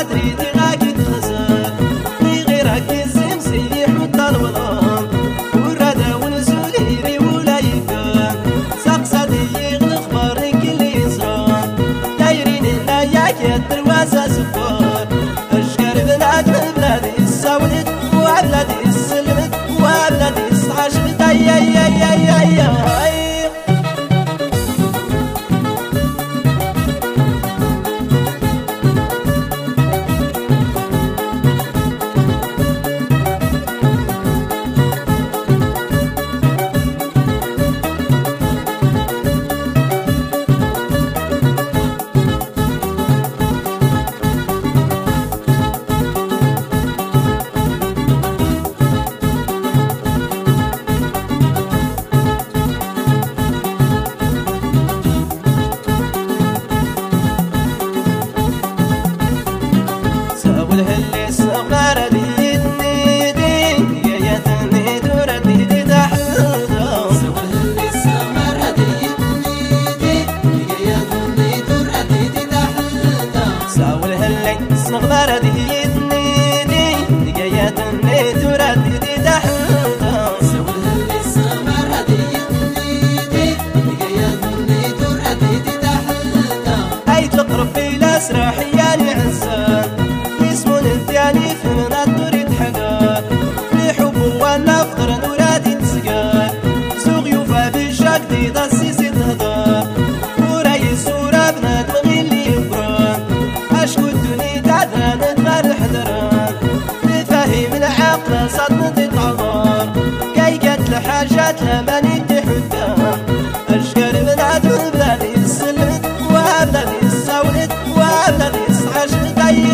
تريدي غاكي تخسر في غيرك الزم سيح والظلام والردى والزوليري ولا يفهم سقسدي يغلخبر كل يصران دايرين لا ياك الدروازة سفار اشكر بلاد بلادي السولد وبلادي السلمت وبلادي الصحشمت اي اي اي اي اي اي والهلس غردي تنيدي يا تنيد وردي تحلها والهلس غردي تنيدي يا تنيد وردي تحلها والهلس غردي تنيدي يا تنيد وردي تحلها والهلس غردي تنيدي يا تنيد وردي تحلها اي تقرب بلا سراح يا العزان الثاني في مناطر حقار لحب وانا فطر نورادي تسقار سوق يوفا بالشاك دي ضسيسي تهضار وراي السورة بنات مغي اللي يبران اشكو الدنيا تعدان تغار حضران تفاهم العقل صدمة العمار كي قتل حاجات لماني تحدان اشكر بنات بلادي السلمت وبلادي السولت وبلادي الصحشمت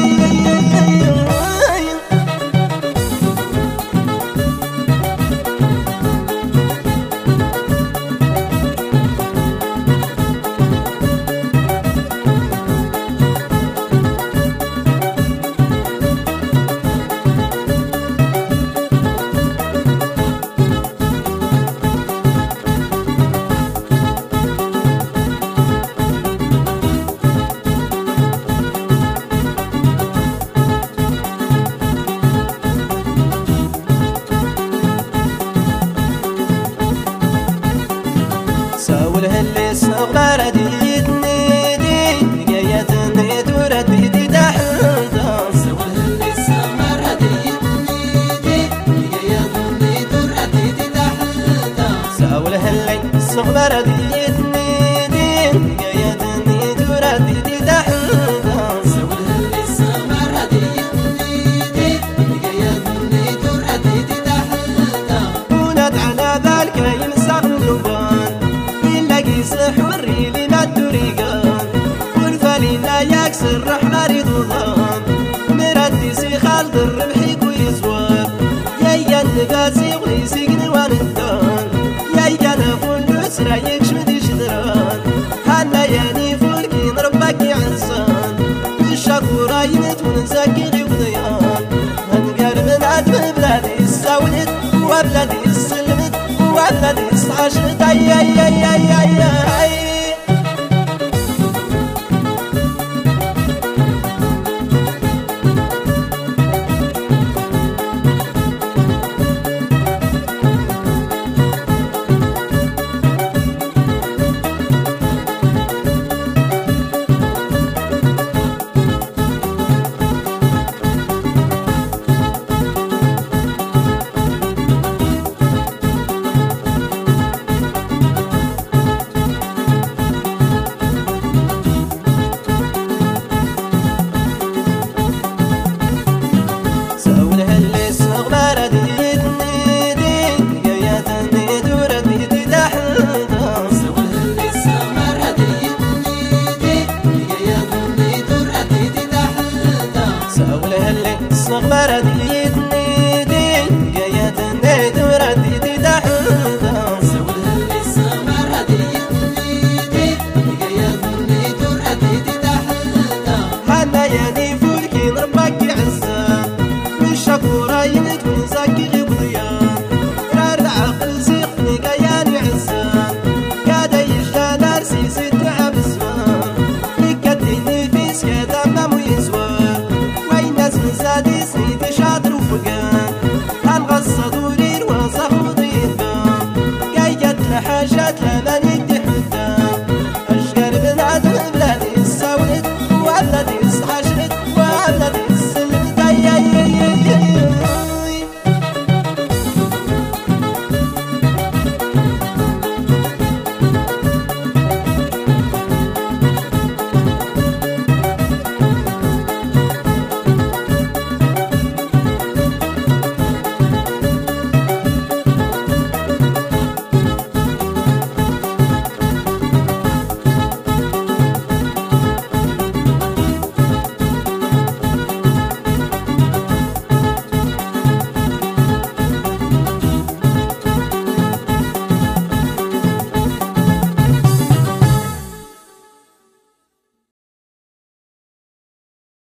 والهلس غردي تنيدي يا تنيد وردي تحلها والهلس غردي تنيدي يا تنيد وردي تحلها والهلس غردي تنيدي يا تنيد وردي تحلها والهلس غردي تنيدي يا تنيد وردي تحلها وناد على ذلك يمسح اللبان حوري لنا الدريقان والفالينا يكسر رحمة رضوان مردي سي خالد الربحي ويزوار يا النقاسي ويسيقني واندان يا نفول الأسرة يكشمدي شدران حنا ياني فولكي نربك عنسان بالشاكورة يمت ونساكي غيب ضيان هنقر من عدم بلادي السولد وبلادي